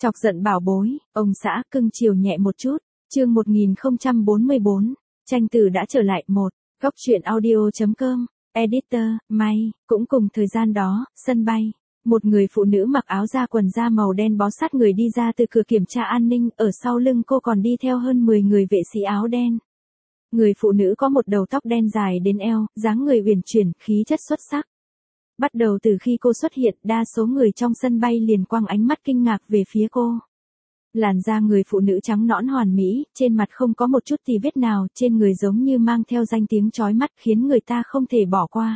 Chọc giận bảo bối, ông xã cưng chiều nhẹ một chút. Chương 1044, tranh tử đã trở lại. Góc truyện audio.com, editor, May, cũng cùng thời gian đó, sân bay. Một người phụ nữ mặc áo da quần da màu đen bó sát người đi ra từ cửa kiểm tra an ninh, ở sau lưng cô còn đi theo hơn 10 người vệ sĩ áo đen. Người phụ nữ có một đầu tóc đen dài đến eo, dáng người uyển chuyển, khí chất xuất sắc. Bắt đầu từ khi cô xuất hiện, đa số người trong sân bay liền quăng ánh mắt kinh ngạc về phía cô. Làn da người phụ nữ trắng nõn hoàn mỹ, trên mặt không có một chút tì vết nào, trên người giống như mang theo danh tiếng chói mắt khiến người ta không thể bỏ qua.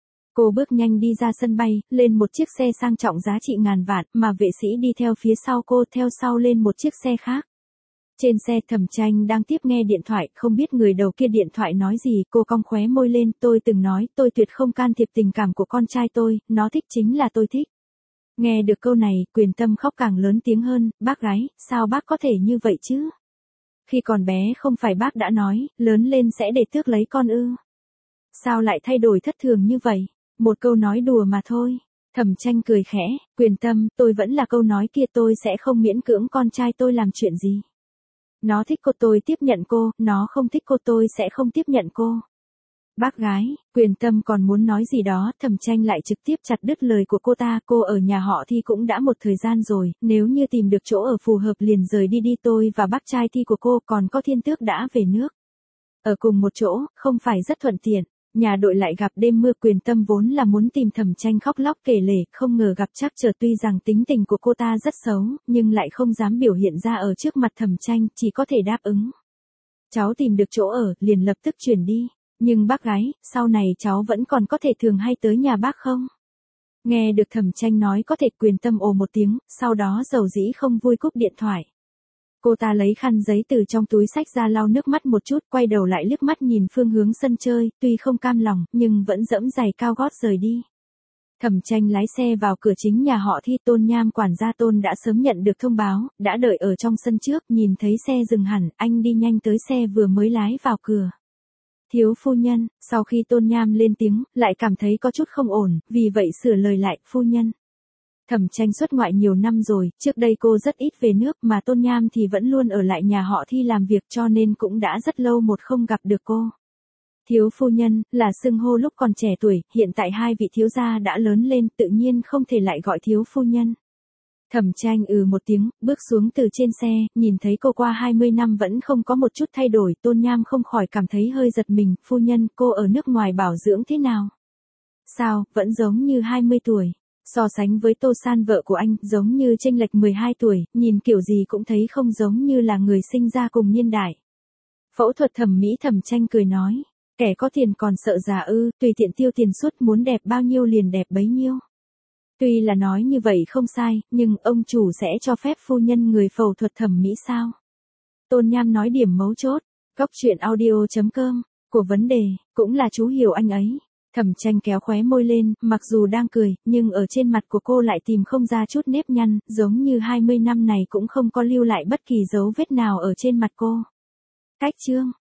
Cô bước nhanh đi ra sân bay, lên một chiếc xe sang trọng giá trị ngàn vạn, mà vệ sĩ đi theo phía sau cô theo sau lên một chiếc xe khác. Trên xe Thẩm Tranh đang tiếp nghe điện thoại, không biết người đầu kia điện thoại nói gì, cô cong khóe môi lên, tôi từng nói, tôi tuyệt không can thiệp tình cảm của con trai tôi, nó thích chính là tôi thích. Nghe được câu này, Quyền Tâm khóc càng lớn tiếng hơn, bác gái, sao bác có thể như vậy chứ? Khi còn bé không phải bác đã nói, lớn lên sẽ để tước lấy con ư? Sao lại thay đổi thất thường như vậy? Một câu nói đùa mà thôi. Thẩm Tranh cười khẽ, Quyền Tâm, tôi vẫn là câu nói kia, tôi sẽ không miễn cưỡng con trai tôi làm chuyện gì. Nó thích cô tôi tiếp nhận cô, nó không thích cô tôi sẽ không tiếp nhận cô. Bác gái, Quyền Tâm còn muốn nói gì đó, Thẩm Tranh lại trực tiếp chặt đứt lời của cô ta, cô ở nhà họ Thi cũng đã một thời gian rồi, nếu như tìm được chỗ ở phù hợp liền rời đi tôi và bác trai Thi của cô còn có Thiên Tước đã về nước. Ở cùng một chỗ, không phải rất thuận tiện. Nhà đội lại gặp đêm mưa, Quyền Tâm vốn là muốn tìm Thẩm Tranh khóc lóc kể lể, không ngờ gặp trắc trở, tuy rằng tính tình của cô ta rất xấu, nhưng lại không dám biểu hiện ra ở trước mặt Thẩm Tranh, chỉ có thể đáp ứng. Cháu tìm được chỗ ở, liền lập tức chuyển đi. Nhưng bác gái, sau này cháu vẫn còn có thể thường hay tới nhà bác không? Nghe được Thẩm Tranh nói có thể, Quyền Tâm ồ một tiếng, sau đó dầu dĩ không vui cúp điện thoại. Cô ta lấy khăn giấy từ trong túi xách ra lau nước mắt một chút, quay đầu lại liếc mắt nhìn phương hướng sân chơi, tuy không cam lòng, nhưng vẫn dẫm giày cao gót rời đi. Thẩm Tranh lái xe vào cửa chính nhà họ Thi, Tôn Nham quản gia Tôn đã sớm nhận được thông báo, đã đợi ở trong sân trước, nhìn thấy xe dừng hẳn, anh đi nhanh tới xe vừa mới lái vào cửa. Thiếu phu nhân, sau khi Tôn Nham lên tiếng, lại cảm thấy có chút không ổn, vì vậy sửa lời lại, phu nhân. Thẩm Tranh xuất ngoại nhiều năm rồi, trước đây cô rất ít về nước mà Tôn Nham thì vẫn luôn ở lại nhà họ Thi làm việc cho nên cũng đã rất lâu một không gặp được cô. Thiếu phu nhân, là xưng hô lúc còn trẻ tuổi, hiện tại hai vị thiếu gia đã lớn lên, tự nhiên không thể lại gọi thiếu phu nhân. Thẩm Tranh một tiếng, bước xuống từ trên xe, nhìn thấy cô qua 20 năm vẫn không có một chút thay đổi, Tôn Nham không khỏi cảm thấy hơi giật mình, phu nhân, cô ở nước ngoài bảo dưỡng thế nào? Sao, vẫn giống như 20 tuổi. So sánh với Tô San vợ của anh, giống như chênh lệch 12 tuổi, nhìn kiểu gì cũng thấy không giống như là người sinh ra cùng niên đại. Phẫu thuật thẩm mỹ, Thẩm Tranh cười nói, kẻ có tiền còn sợ già ư, tùy tiện tiêu tiền suốt, muốn đẹp bao nhiêu liền đẹp bấy nhiêu. Tuy là nói như vậy không sai, nhưng ông chủ sẽ cho phép phu nhân người phẫu thuật thẩm mỹ sao? Tôn Nham nói điểm mấu chốt, góc truyện audio.com, của vấn đề, cũng là chú hiểu anh ấy. Thẩm Tranh kéo khóe môi lên, mặc dù đang cười, nhưng ở trên mặt của cô lại tìm không ra chút nếp nhăn, giống như 20 năm này cũng không có lưu lại bất kỳ dấu vết nào ở trên mặt cô. Cách chương.